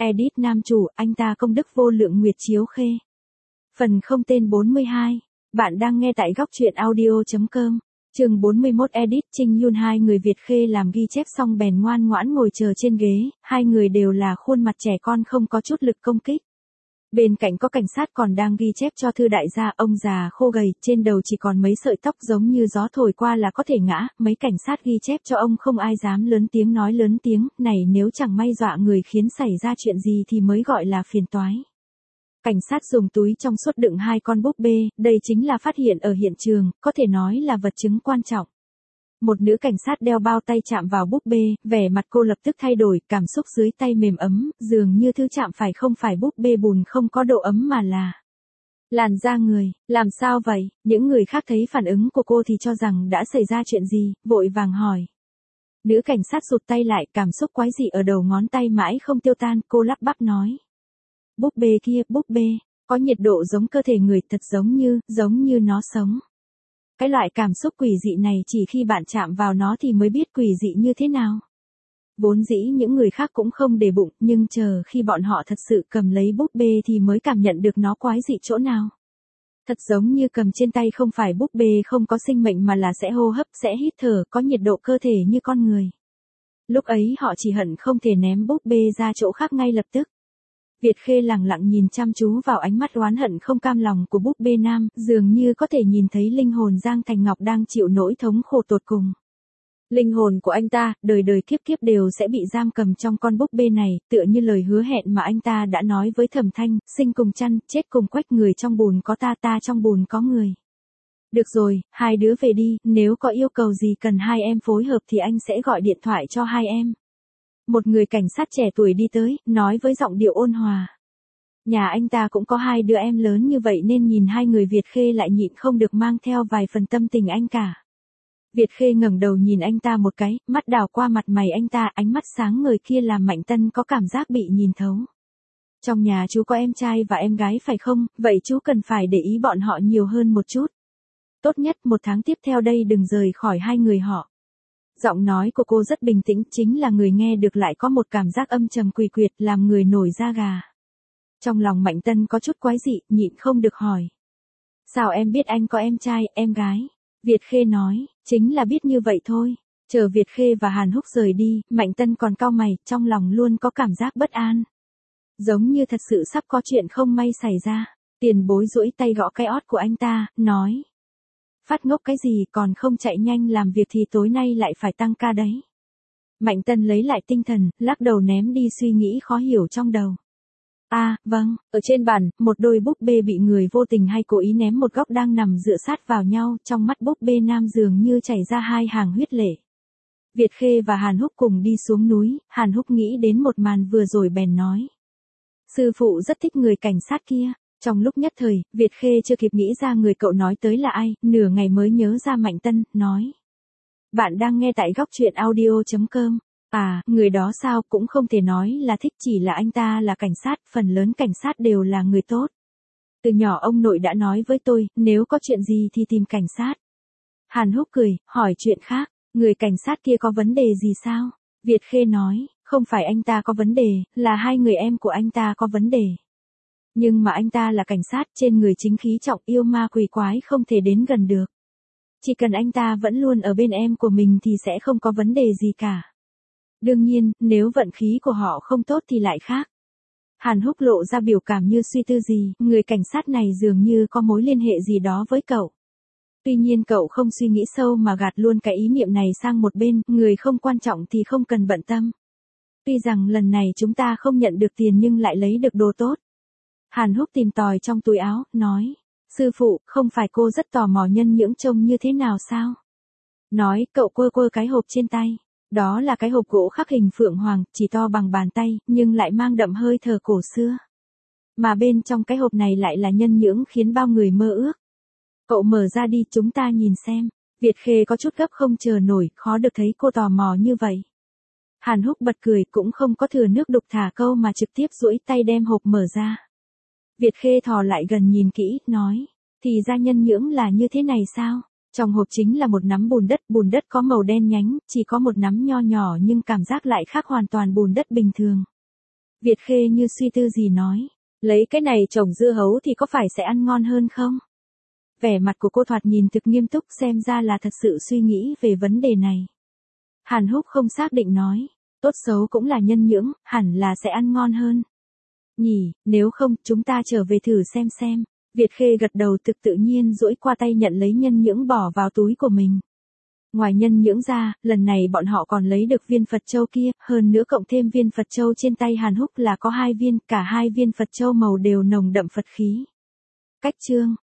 Edit nam chủ, anh ta công đức vô lượng Nguyệt Chiếu Khê. Phần không tên 42. Bạn đang nghe tại góc truyện audio.com. Chương 41 Edit Trinh Yun. Hai người Việt Khê làm ghi chép xong bèn ngoan ngoãn ngồi chờ trên ghế, hai người đều là khuôn mặt trẻ con không có chút lực công kích. Bên cạnh có cảnh sát còn đang ghi chép cho Thư đại gia, ông già khô gầy, trên đầu chỉ còn mấy sợi tóc giống như gió thổi qua là có thể ngã, mấy cảnh sát ghi chép cho ông không ai dám lớn tiếng nói lớn tiếng, này nếu chẳng may dọa người khiến xảy ra chuyện gì thì mới gọi là phiền toái. Cảnh sát dùng túi trong suốt đựng hai con búp bê, đây chính là phát hiện ở hiện trường, có thể nói là vật chứng quan trọng. Một nữ cảnh sát đeo bao tay chạm vào búp bê, vẻ mặt cô lập tức thay đổi, cảm xúc dưới tay mềm ấm, dường như thứ chạm phải không phải búp bê bùn không có độ ấm mà là làn da người. Làm sao vậy? Những người khác thấy phản ứng của cô thì cho rằng đã xảy ra chuyện gì, vội vàng hỏi. Nữ cảnh sát rụt tay lại, cảm xúc quái dị ở đầu ngón tay mãi không tiêu tan, cô lắp bắp nói. Búp bê kia, búp bê, có nhiệt độ giống cơ thể người, thật giống như nó sống. Cái loại cảm xúc quỷ dị này chỉ khi bạn chạm vào nó thì mới biết quỷ dị như thế nào. Vốn dĩ những người khác cũng không để bụng, nhưng chờ khi bọn họ thật sự cầm lấy búp bê thì mới cảm nhận được nó quái dị chỗ nào. Thật giống như cầm trên tay không phải búp bê không có sinh mệnh mà là sẽ hô hấp, sẽ hít thở, có nhiệt độ cơ thể như con người. Lúc ấy họ chỉ hận không thể ném búp bê ra chỗ khác ngay lập tức. Việt Khê lặng lặng nhìn chăm chú vào ánh mắt oán hận không cam lòng của búp bê nam, dường như có thể nhìn thấy linh hồn Giang Thành Ngọc đang chịu nỗi thống khổ tột cùng. Linh hồn của anh ta, đời đời kiếp kiếp đều sẽ bị giam cầm trong con búp bê này, tựa như lời hứa hẹn mà anh ta đã nói với Thẩm Thanh, sinh cùng chăn, chết cùng quách, người trong bùn có ta, ta trong bùn có người. Được rồi, hai đứa về đi, nếu có yêu cầu gì cần hai em phối hợp thì anh sẽ gọi điện thoại cho hai em. Một người cảnh sát trẻ tuổi đi tới, nói với giọng điệu ôn hòa. Nhà anh ta cũng có hai đứa em lớn như vậy nên nhìn hai người Việt Khê lại nhịn không được mang theo vài phần tâm tình anh cả. Việt Khê ngẩng đầu nhìn anh ta một cái, mắt đảo qua mặt mày anh ta, ánh mắt sáng ngời kia làm Mạnh Tân có cảm giác bị nhìn thấu. Trong nhà chú có em trai và em gái phải không, vậy chú cần phải để ý bọn họ nhiều hơn một chút. Tốt nhất 1 tháng tiếp theo đây đừng rời khỏi hai người họ. Giọng nói của cô rất bình tĩnh, chính là người nghe được lại có một cảm giác âm trầm quỷ quyệt làm người nổi da gà. Trong lòng Mạnh Tân có chút quái dị, nhịn không được hỏi. Sao em biết anh có em trai, em gái? Việt Khê nói, chính là biết như vậy thôi. Chờ Việt Khê và Hàn Húc rời đi, Mạnh Tân còn cau mày, trong lòng luôn có cảm giác bất an. Giống như thật sự sắp có chuyện không may xảy ra. Tiền bối duỗi tay gõ cái ót của anh ta, nói. Phát ngốc cái gì còn không chạy nhanh làm việc thì tối nay lại phải tăng ca đấy. Mạnh Tân lấy lại tinh thần, lắc đầu ném đi suy nghĩ khó hiểu trong đầu. Vâng, ở trên bàn, một đôi búp bê bị người vô tình hay cố ý ném một góc đang nằm dựa sát vào nhau, trong mắt búp bê nam dường như chảy ra hai hàng huyết lệ. Việt Khê và Hàn Húc cùng đi xuống núi, Hàn Húc nghĩ đến một màn vừa rồi bèn nói. Sư phụ rất thích người cảnh sát kia. Trong lúc nhất thời, Việt Khê chưa kịp nghĩ ra người cậu nói tới là ai, nửa ngày mới nhớ ra Mạnh Tân, nói. Bạn đang nghe tại góc truyện audio.com. Người đó sao cũng không thể nói là thích, chỉ là anh ta là cảnh sát, phần lớn cảnh sát đều là người tốt. Từ nhỏ ông nội đã nói với tôi, nếu có chuyện gì thì tìm cảnh sát. Hàn Húc cười, hỏi chuyện khác, người cảnh sát kia có vấn đề gì sao? Việt Khê nói, không phải anh ta có vấn đề, là hai người em của anh ta có vấn đề. Nhưng mà anh ta là cảnh sát, trên người chính khí trọng, yêu ma quỷ quái không thể đến gần được. Chỉ cần anh ta vẫn luôn ở bên em của mình thì sẽ không có vấn đề gì cả. Đương nhiên, nếu vận khí của họ không tốt thì lại khác. Hàn Húc lộ ra biểu cảm như suy tư gì, người cảnh sát này dường như có mối liên hệ gì đó với cậu. Tuy nhiên cậu không suy nghĩ sâu mà gạt luôn cái ý niệm này sang một bên, người không quan trọng thì không cần bận tâm. Tuy rằng lần này chúng ta không nhận được tiền nhưng lại lấy được đồ tốt. Hàn Húc tìm tòi trong túi áo, nói. Sư phụ, không phải cô rất tò mò nhân nhưỡng trông như thế nào sao? Nói, cậu quơ cái hộp trên tay. Đó là cái hộp gỗ khắc hình phượng hoàng, chỉ to bằng bàn tay, nhưng lại mang đậm hơi thở cổ xưa. Mà bên trong cái hộp này lại là nhân nhưỡng khiến bao người mơ ước. Cậu mở ra đi, chúng ta nhìn xem. Việt Khê có chút gấp không chờ nổi, khó được thấy cô tò mò như vậy. Hàn Húc bật cười, cũng không có thừa nước đục thả câu mà trực tiếp duỗi tay đem hộp mở ra. Việt Khê thò lại gần nhìn kỹ, nói, thì ra nhân nhưỡng là như thế này sao? Trong hộp chính là một nắm bùn đất có màu đen nhánh, chỉ có một nắm nho nhỏ nhưng cảm giác lại khác hoàn toàn bùn đất bình thường. Việt Khê như suy tư gì nói. Lấy cái này trồng dưa hấu thì có phải sẽ ăn ngon hơn không? Vẻ mặt của cô thoạt nhìn thực nghiêm túc, xem ra là thật sự suy nghĩ về vấn đề này. Hàn Húc không xác định nói. Tốt xấu cũng là nhân nhưỡng, hẳn là sẽ ăn ngon hơn. Nhỉ, nếu không, chúng ta trở về thử xem. Việt Khê gật đầu, thực tự nhiên duỗi qua tay nhận lấy nhân nhưỡng bỏ vào túi của mình. Ngoài nhân nhưỡng ra, lần này bọn họ còn lấy được viên Phật châu kia, hơn nữa cộng thêm viên Phật châu trên tay Hàn Húc là có 2 viên, cả 2 viên Phật châu màu đều nồng đậm Phật khí. Cách chương